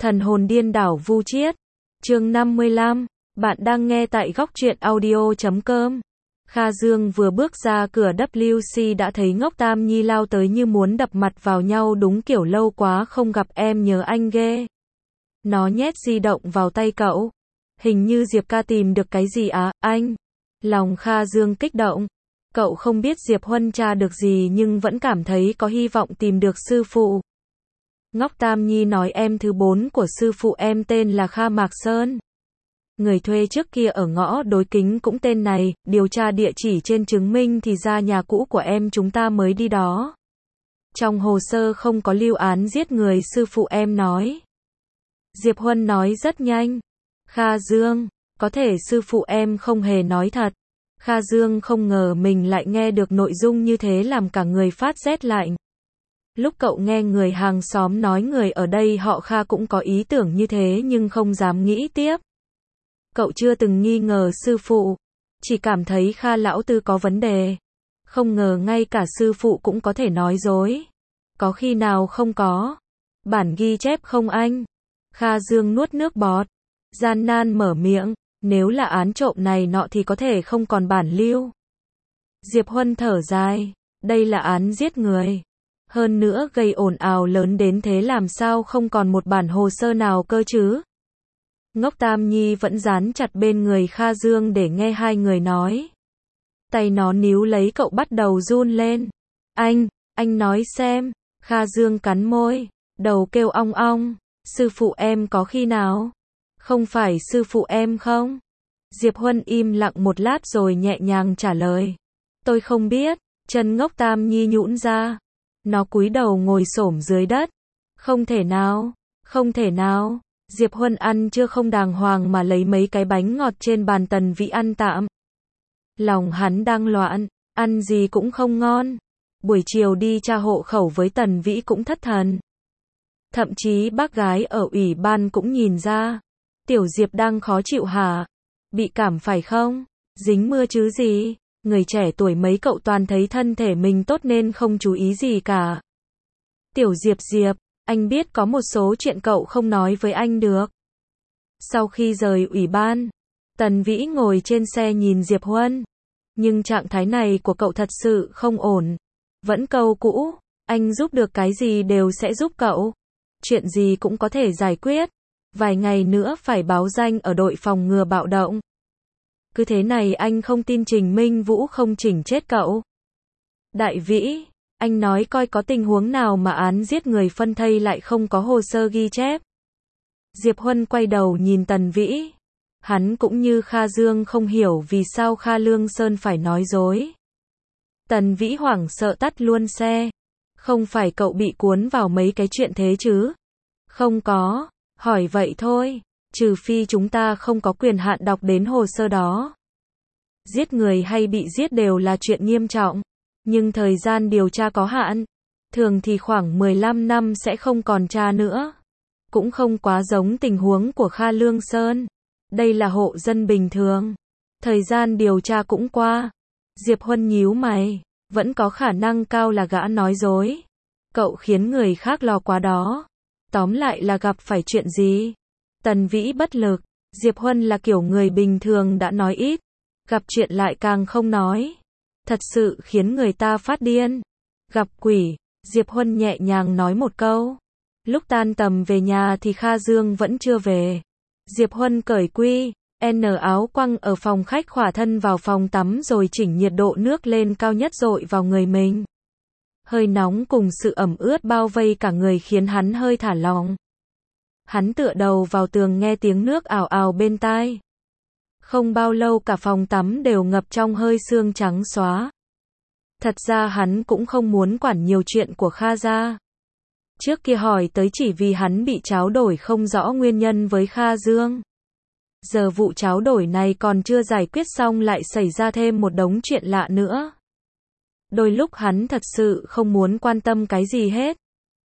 Thần hồn điên đảo vu triết. Chương 55. Bạn đang nghe tại góc truyện audio.com. Kha Dương vừa bước ra cửa WC đã thấy Ngốc Tam Nhi lao tới như muốn đập mặt vào nhau, đúng kiểu lâu quá không gặp em nhớ anh ghê. Nó nhét di động vào tay cậu. Hình như Diệp ca tìm được cái gì á, anh? Lòng Kha Dương kích động. Cậu không biết Diệp Huân tra được gì nhưng vẫn cảm thấy có hy vọng tìm được sư phụ. Ngốc Tam Nhi nói em thứ 4 của sư phụ em tên là Kha Mạc Sơn. Người thuê trước kia ở ngõ Đối Kính cũng tên này, điều tra địa chỉ trên chứng minh thì ra nhà cũ của em chúng ta mới đi đó. Trong hồ sơ không có lưu án giết người sư phụ em nói. Diệp Huân nói rất nhanh. Kha Dương, có thể sư phụ em không hề nói thật. Kha Dương không ngờ mình lại nghe được nội dung như thế làm cả người phát rét lạnh. Lúc cậu nghe người hàng xóm nói người ở đây họ Kha cũng có ý tưởng như thế nhưng không dám nghĩ tiếp. Cậu chưa từng nghi ngờ sư phụ, chỉ cảm thấy Kha lão tư có vấn đề. Không ngờ ngay cả sư phụ cũng có thể nói dối. Có khi nào không có bản ghi chép không anh? Kha Dương nuốt nước bọt, gian nan mở miệng, nếu là án trộm này nọ thì có thể không còn bản lưu. Diệp Huân thở dài, đây là án giết người. Hơn nữa gây ồn ào lớn đến thế làm sao không còn một bản hồ sơ nào cơ chứ? Ngốc Tam Nhi vẫn dán chặt bên người Kha Dương để nghe hai người nói. Tay nó níu lấy cậu bắt đầu run lên. Anh nói xem. Kha Dương cắn môi, đầu kêu ong ong. Sư phụ em có khi nào? Không phải sư phụ em không? Diệp Huân im lặng một lát rồi nhẹ nhàng trả lời. Tôi không biết. Chân Ngốc Tam Nhi nhũn ra. Nó cúi đầu ngồi xổm dưới đất. Không thể nào, không thể nào. Diệp Huân ăn chưa không đàng hoàng mà lấy mấy cái bánh ngọt trên bàn Tần Vĩ ăn tạm. Lòng hắn đang loạn, ăn gì cũng không ngon. Buổi chiều đi tra hộ khẩu với Tần Vĩ cũng thất thần. Thậm chí bác gái ở ủy ban cũng nhìn ra. Tiểu Diệp đang khó chịu hả? Bị cảm phải không? Dính mưa chứ gì? Người trẻ tuổi mấy cậu toàn thấy thân thể mình tốt nên không chú ý gì cả. Tiểu Diệp, anh biết có một số chuyện cậu không nói với anh được. Sau khi rời ủy ban, Tần Vĩ ngồi trên xe nhìn Diệp Huân. Nhưng trạng thái này của cậu thật sự không ổn. Vẫn câu cũ, anh giúp được cái gì đều sẽ giúp cậu. Chuyện gì cũng có thể giải quyết. Vài ngày nữa phải báo danh ở đội phòng ngừa bạo động. Cứ thế này anh không tin Trình Minh Vũ không chỉnh chết cậu. Đại Vĩ, anh nói coi có tình huống nào mà án giết người phân thây lại không có hồ sơ ghi chép. Diệp Huân quay đầu nhìn Tần Vĩ. Hắn cũng như Kha Dương không hiểu vì sao Kha Lương Sơn phải nói dối. Tần Vĩ hoảng sợ tắt luôn xe. Không phải cậu bị cuốn vào mấy cái chuyện thế chứ? Không có, hỏi vậy thôi. Trừ phi chúng ta không có quyền hạn đọc đến hồ sơ đó. Giết người hay bị giết đều là chuyện nghiêm trọng. Nhưng thời gian điều tra có hạn. Thường thì khoảng 15 năm sẽ không còn tra nữa. Cũng không quá giống tình huống của Kha Lương Sơn. Đây là hộ dân bình thường. Thời gian điều tra cũng qua. Diệp Huân nhíu mày. Vẫn có khả năng cao là gã nói dối. Cậu khiến người khác lo quá đó. Tóm lại là gặp phải chuyện gì? Tần Vĩ bất lực. Diệp Huân là kiểu người bình thường đã nói ít. Gặp chuyện lại càng không nói. Thật sự khiến người ta phát điên. Gặp quỷ. Diệp Huân nhẹ nhàng nói một câu. Lúc tan tầm về nhà thì Kha Dương vẫn chưa về. Diệp Huân cởi quy, N áo quăng ở phòng khách khỏa thân vào phòng tắm rồi chỉnh nhiệt độ nước lên cao nhất dội vào người mình. Hơi nóng cùng sự ẩm ướt bao vây cả người khiến hắn hơi thả lỏng. Hắn tựa đầu vào tường nghe tiếng nước ào ào bên tai. Không bao lâu cả phòng tắm đều ngập trong hơi sương trắng xóa. Thật ra hắn cũng không muốn quản nhiều chuyện của Kha gia. Trước kia hỏi tới chỉ vì hắn bị tráo đổi không rõ nguyên nhân với Kha Dương. Giờ vụ tráo đổi này còn chưa giải quyết xong lại xảy ra thêm một đống chuyện lạ nữa. Đôi lúc hắn thật sự không muốn quan tâm cái gì hết.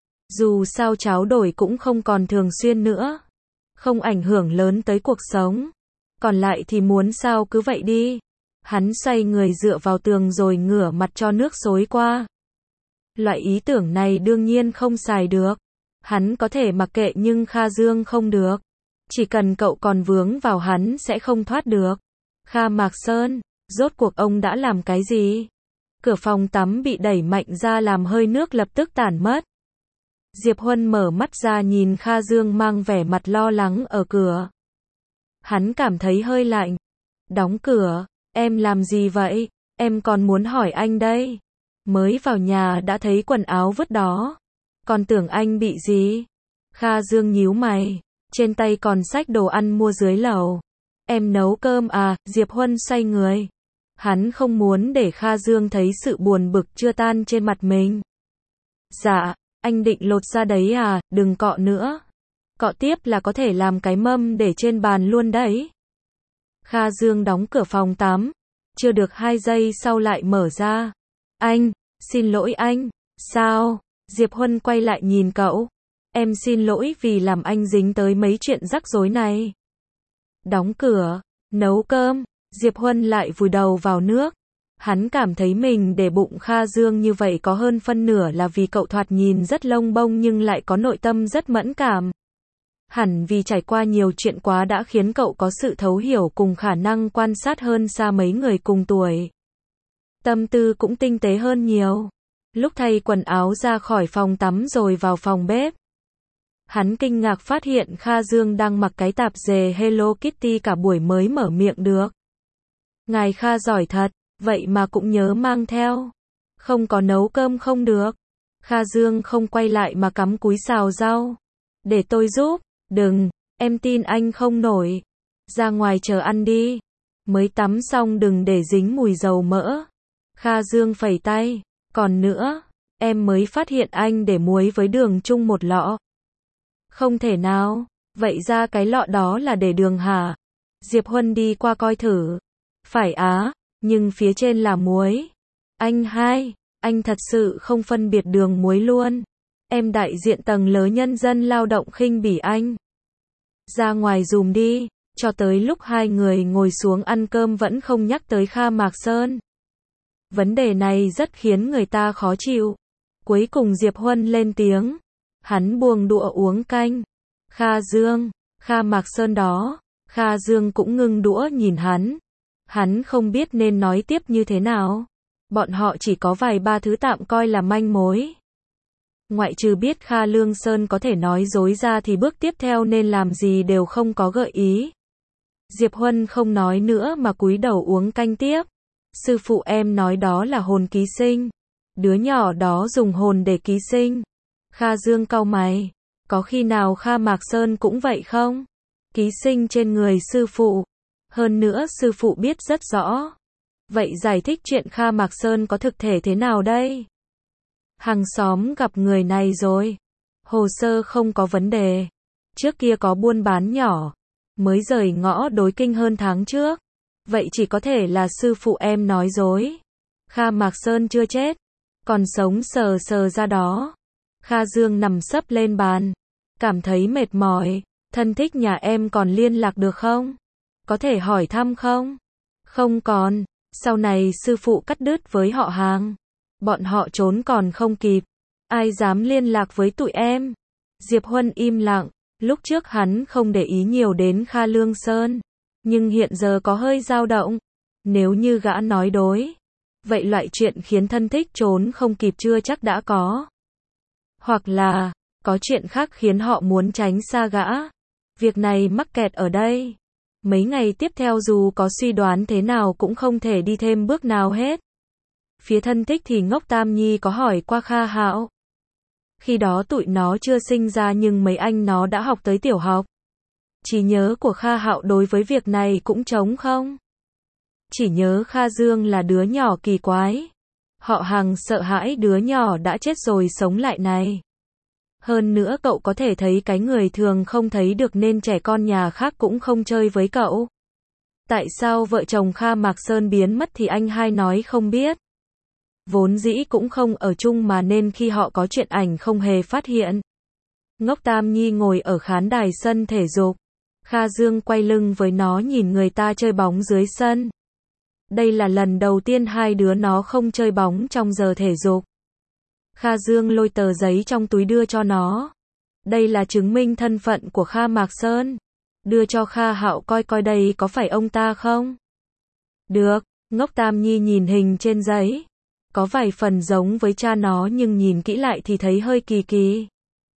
Dù sao tráo đổi cũng không còn thường xuyên nữa. Không ảnh hưởng lớn tới cuộc sống. Còn lại thì muốn sao cứ vậy đi. Hắn xoay người dựa vào tường rồi ngửa mặt cho nước xối qua. Loại ý tưởng này đương nhiên không xài được. Hắn có thể mặc kệ nhưng Kha Dương không được. Chỉ cần cậu còn vướng vào hắn sẽ không thoát được. Kha Mạc Sơn, rốt cuộc ông đã làm cái gì? Cửa phòng tắm bị đẩy mạnh ra làm hơi nước lập tức tản mất. Diệp Huân mở mắt ra nhìn Kha Dương mang vẻ mặt lo lắng ở cửa. Hắn cảm thấy hơi lạnh. Đóng cửa, em làm gì vậy? Em còn muốn hỏi anh đây. Mới vào nhà đã thấy quần áo vứt đó. Còn tưởng anh bị gì? Kha Dương nhíu mày. Trên tay còn xách đồ ăn mua dưới lầu. Em nấu cơm à? Diệp Huân xoay người. Hắn không muốn để Kha Dương thấy sự buồn bực chưa tan trên mặt mình. Dạ, anh định lột ra đấy à? Đừng cọ nữa. Cọ tiếp là có thể làm cái mâm để trên bàn luôn đấy. Kha Dương đóng cửa phòng tắm. Chưa được 2 giây sau lại mở ra. Anh, xin lỗi anh. Sao? Diệp Huân quay lại nhìn cậu. Em xin lỗi vì làm anh dính tới mấy chuyện rắc rối này. Đóng cửa, nấu cơm, Diệp Huân lại vùi đầu vào nước. Hắn cảm thấy mình để bụng Kha Dương như vậy có hơn phân nửa là vì cậu thoạt nhìn rất lông bông nhưng lại có nội tâm rất mẫn cảm. Hẳn vì trải qua nhiều chuyện quá đã khiến cậu có sự thấu hiểu cùng khả năng quan sát hơn xa mấy người cùng tuổi. Tâm tư cũng tinh tế hơn nhiều. Lúc thay quần áo ra khỏi phòng tắm rồi vào phòng bếp. Hắn kinh ngạc phát hiện Kha Dương đang mặc cái tạp dề Hello Kitty cả buổi mới mở miệng được. Ngài Kha giỏi thật, vậy mà cũng nhớ mang theo. Không có nấu cơm không được. Kha Dương không quay lại mà cắm cúi xào rau. Để tôi giúp. Đừng, em tin anh không nổi. Ra ngoài chờ ăn đi. Mới tắm xong đừng để dính mùi dầu mỡ. Kha Dương phẩy tay. Còn nữa, em mới phát hiện anh để muối với đường chung một lọ. Không thể nào, vậy ra cái lọ đó là để đường hả? Diệp Huân đi qua coi thử. Phải á, nhưng phía trên là muối. Anh thật sự không phân biệt đường muối luôn. Em đại diện tầng lớp nhân dân lao động khinh bỉ anh. Ra ngoài dùm đi, cho tới lúc hai người ngồi xuống ăn cơm vẫn không nhắc tới Kha Mạc Sơn. Vấn đề này rất khiến người ta khó chịu. Cuối cùng Diệp Huân lên tiếng. Hắn buông đũa uống canh. Kha Dương, Kha Mạc Sơn đó. Kha Dương cũng ngưng đũa nhìn hắn. Hắn không biết nên nói tiếp như thế nào. Bọn họ chỉ có vài ba thứ tạm coi là manh mối. Ngoại trừ biết Kha Lương Sơn có thể nói dối ra thì bước tiếp theo nên làm gì đều không có gợi ý. Diệp Huân không nói nữa mà cúi đầu uống canh tiếp. Sư phụ em nói đó là hồn ký sinh. Đứa nhỏ đó dùng hồn để ký sinh. Kha Dương cau mày. Có khi nào Kha Mạc Sơn cũng vậy không? Ký sinh trên người sư phụ. Hơn nữa sư phụ biết rất rõ. Vậy giải thích chuyện Kha Mạc Sơn có thực thể thế nào đây? Hàng xóm gặp người này rồi. Hồ sơ không có vấn đề. Trước kia có buôn bán nhỏ. Mới rời ngõ đối kinh hơn tháng trước. Vậy chỉ có thể là sư phụ em nói dối. Kha Mạc Sơn chưa chết. Còn sống sờ sờ ra đó. Kha Dương nằm sấp lên bàn. Cảm thấy mệt mỏi. Thân thích nhà em còn liên lạc được không? Có thể hỏi thăm không? Không còn. Sau này sư phụ cắt đứt với họ hàng. Bọn họ trốn còn không kịp. Ai dám liên lạc với tụi em? Diệp Huân im lặng. Lúc trước hắn không để ý nhiều đến Kha Lương Sơn. Nhưng hiện giờ có hơi dao động. Nếu như gã nói đối. Vậy loại chuyện khiến thân thích trốn không kịp chưa chắc đã có. Hoặc là, có chuyện khác khiến họ muốn tránh xa gã. Việc này mắc kẹt ở đây. Mấy ngày tiếp theo dù có suy đoán thế nào cũng không thể đi thêm bước nào hết. Phía thân thích thì Ngốc Tam Nhi có hỏi qua Kha Hạo. Khi đó tụi nó chưa sinh ra nhưng mấy anh nó đã học tới tiểu học. Trí nhớ của Kha Hạo đối với việc này cũng trống không. Chỉ nhớ Kha Dương là đứa nhỏ kỳ quái. Họ hàng sợ hãi đứa nhỏ đã chết rồi sống lại này. Hơn nữa cậu có thể thấy cái người thường không thấy được nên trẻ con nhà khác cũng không chơi với cậu. Tại sao vợ chồng Kha Mạc Sơn biến mất thì anh hai nói không biết. Vốn dĩ cũng không ở chung mà nên khi họ có chuyện ảnh không hề phát hiện. Ngốc Tam Nhi ngồi ở khán đài sân thể dục. Kha Dương quay lưng với nó nhìn người ta chơi bóng dưới sân. Đây là lần đầu tiên hai đứa nó không chơi bóng trong giờ thể dục. Kha Dương lôi tờ giấy trong túi đưa cho nó. Đây là chứng minh thân phận của Kha Mạc Sơn. Đưa cho Kha Hạo coi coi đây có phải ông ta không? Được, Ngốc Tam Nhi nhìn hình trên giấy. Có vài phần giống với cha nó nhưng nhìn kỹ lại thì thấy hơi kỳ kỳ.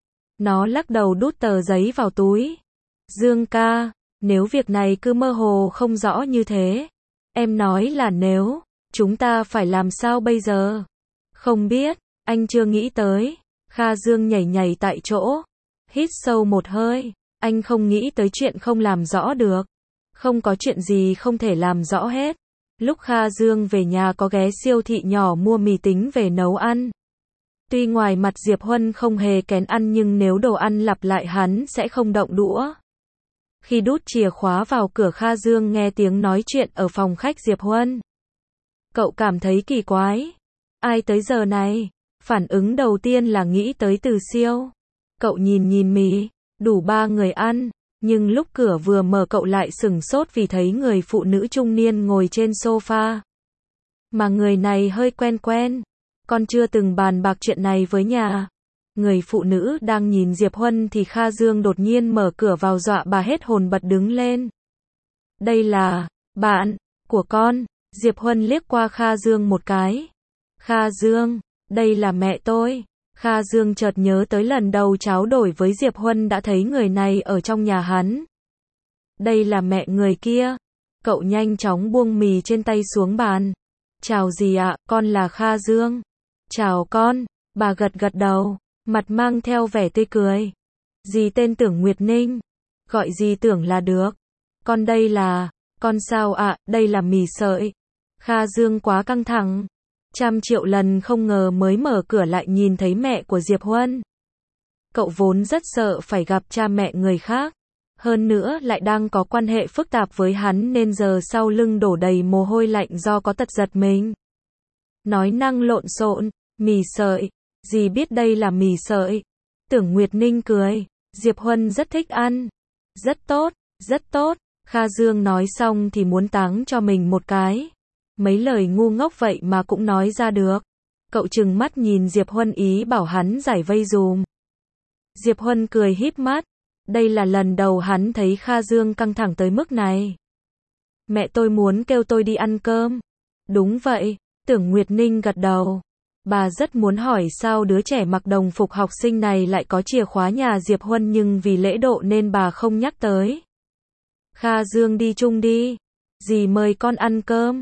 Nó lắc đầu đút tờ giấy vào túi. Dương ca, nếu việc này cứ mơ hồ không rõ như thế. Em nói là nếu, chúng ta phải làm sao bây giờ? Không biết, anh chưa nghĩ tới. Kha Dương nhảy nhảy tại chỗ. Hít sâu một hơi. Anh không nghĩ tới chuyện không làm rõ được. Không có chuyện gì không thể làm rõ hết. Lúc Kha Dương về nhà có ghé siêu thị nhỏ mua mì tính về nấu ăn. Tuy ngoài mặt Diệp Huân không hề kén ăn nhưng nếu đồ ăn lặp lại hắn sẽ không động đũa. Khi đút chìa khóa vào cửa Kha Dương nghe tiếng nói chuyện ở phòng khách Diệp Huân. Cậu cảm thấy kỳ quái. Ai tới giờ này? Phản ứng đầu tiên là nghĩ tới Từ Siêu. Cậu nhìn mì, đủ 3 người ăn. Nhưng lúc cửa vừa mở cậu lại sửng sốt vì thấy người phụ nữ trung niên ngồi trên sofa. Mà người này hơi quen quen. Con chưa từng bàn bạc chuyện này với nhà. Người phụ nữ đang nhìn Diệp Huân thì Kha Dương đột nhiên mở cửa vào dọa bà hết hồn bật đứng lên. Đây là bạn của con. Diệp Huân liếc qua Kha Dương một cái. Kha Dương, đây là mẹ tôi. Kha Dương chợt nhớ tới lần đầu tráo đổi với Diệp Huân đã thấy người này ở trong nhà hắn. Đây là mẹ người kia. Cậu nhanh chóng buông mì trên tay xuống bàn. Chào dì ạ, con là Kha Dương. Chào con, bà gật gật đầu, mặt mang theo vẻ tươi cười. Dì tên Tưởng Nguyệt Ninh. Gọi dì Tưởng là được. Con đây là, con sao ạ, đây là mì sợi. Kha Dương quá căng thẳng. 100.000.000 lần không ngờ mới mở cửa lại nhìn thấy mẹ của Diệp Huân. Cậu vốn rất sợ phải gặp cha mẹ người khác. Hơn nữa lại đang có quan hệ phức tạp với hắn nên giờ sau lưng đổ đầy mồ hôi lạnh do có tật giật mình. Nói năng lộn xộn, mì sợi. Dì biết đây là mì sợi. Tưởng Nguyệt Ninh cười. Diệp Huân rất thích ăn. Rất tốt, rất tốt. Kha Dương nói xong thì muốn táng cho mình một cái. Mấy lời ngu ngốc vậy mà cũng nói ra được. Cậu trừng mắt nhìn Diệp Huân ý bảo hắn giải vây dùm. Diệp Huân cười híp mắt. Đây là lần đầu hắn thấy Kha Dương căng thẳng tới mức này. Mẹ tôi muốn kêu tôi đi ăn cơm. Đúng vậy, Tưởng Nguyệt Ninh gật đầu. Bà rất muốn hỏi sao đứa trẻ mặc đồng phục học sinh này lại có chìa khóa nhà Diệp Huân nhưng vì lễ độ nên bà không nhắc tới. Kha Dương đi chung đi. Dì mời con ăn cơm.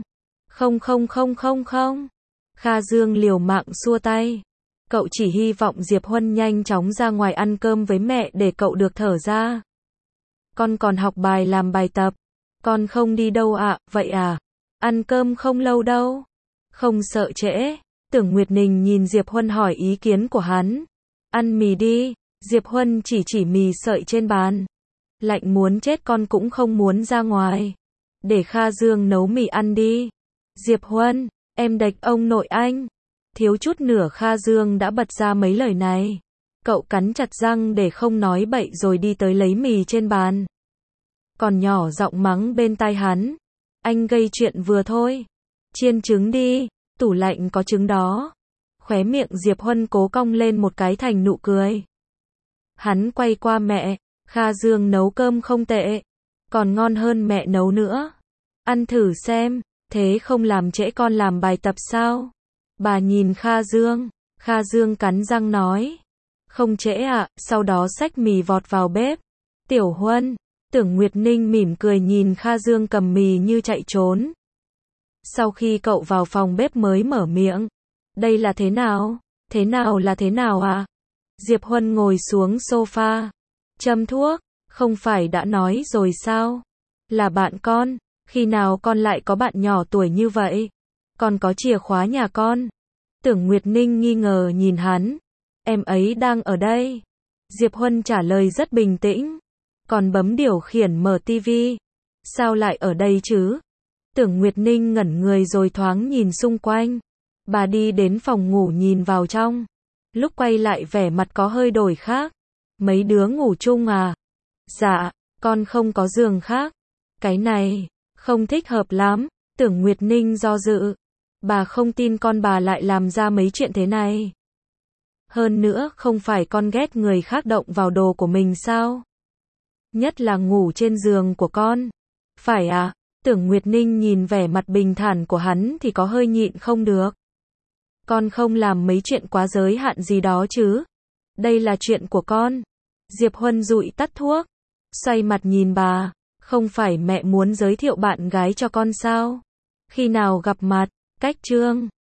Không. Kha Dương liều mạng xua tay. Cậu chỉ hy vọng Diệp Huân nhanh chóng ra ngoài ăn cơm với mẹ để cậu được thở ra. Con còn học bài làm bài tập. Con không đi đâu ạ, vậy à? Ăn cơm không lâu đâu. Không sợ trễ. Tưởng Nguyệt Ninh nhìn Diệp Huân hỏi ý kiến của hắn. Ăn mì đi. Diệp Huân chỉ mì sợi trên bàn. Lạnh muốn chết con cũng không muốn ra ngoài. Để Kha Dương nấu mì ăn đi. Diệp Huân, em đạch ông nội anh. Thiếu chút nữa Kha Dương đã bật ra mấy lời này. Cậu cắn chặt răng để không nói bậy rồi đi tới lấy mì trên bàn. Còn nhỏ giọng mắng bên tai hắn. Anh gây chuyện vừa thôi. Chiên trứng đi, tủ lạnh có trứng đó. Khóe miệng Diệp Huân cố cong lên một cái thành nụ cười. Hắn quay qua mẹ. Kha Dương nấu cơm không tệ. Còn ngon hơn mẹ nấu nữa. Ăn thử xem. Thế không làm trễ con làm bài tập sao? Bà nhìn Kha Dương. Kha Dương cắn răng nói. Không trễ ạ, sau đó xách mì vọt vào bếp. Tiểu Huân. Tưởng Nguyệt Ninh mỉm cười nhìn Kha Dương cầm mì như chạy trốn. Sau khi cậu vào phòng bếp mới mở miệng. Đây là thế nào? Thế nào là thế nào ạ? Diệp Huân ngồi xuống sofa. Châm thuốc. Không phải đã nói rồi sao? Là bạn con. Khi nào con lại có bạn nhỏ tuổi như vậy? Còn có chìa khóa nhà con. Tưởng Nguyệt Ninh nghi ngờ nhìn hắn. Em ấy đang ở đây. Diệp Huân trả lời rất bình tĩnh. Còn bấm điều khiển mở tivi. Sao lại ở đây chứ? Tưởng Nguyệt Ninh ngẩn người rồi thoáng nhìn xung quanh. Bà đi đến phòng ngủ nhìn vào trong. Lúc quay lại vẻ mặt có hơi đổi khác. Mấy đứa ngủ chung à? Dạ, con không có giường khác. Cái này không thích hợp lắm. Tưởng Nguyệt Ninh do dự. Bà không tin con bà lại làm ra mấy chuyện thế này. Hơn nữa không phải con ghét người khác động vào đồ của mình sao? Nhất là ngủ trên giường của con. Phải à? Tưởng Nguyệt Ninh nhìn vẻ mặt bình thản của hắn thì có hơi nhịn không được. Con không làm mấy chuyện quá giới hạn gì đó chứ? Đây là chuyện của con. Diệp Huân dụi tắt thuốc, xoay mặt nhìn bà, không phải mẹ muốn giới thiệu bạn gái cho con sao? Khi nào gặp mặt? Cách Trương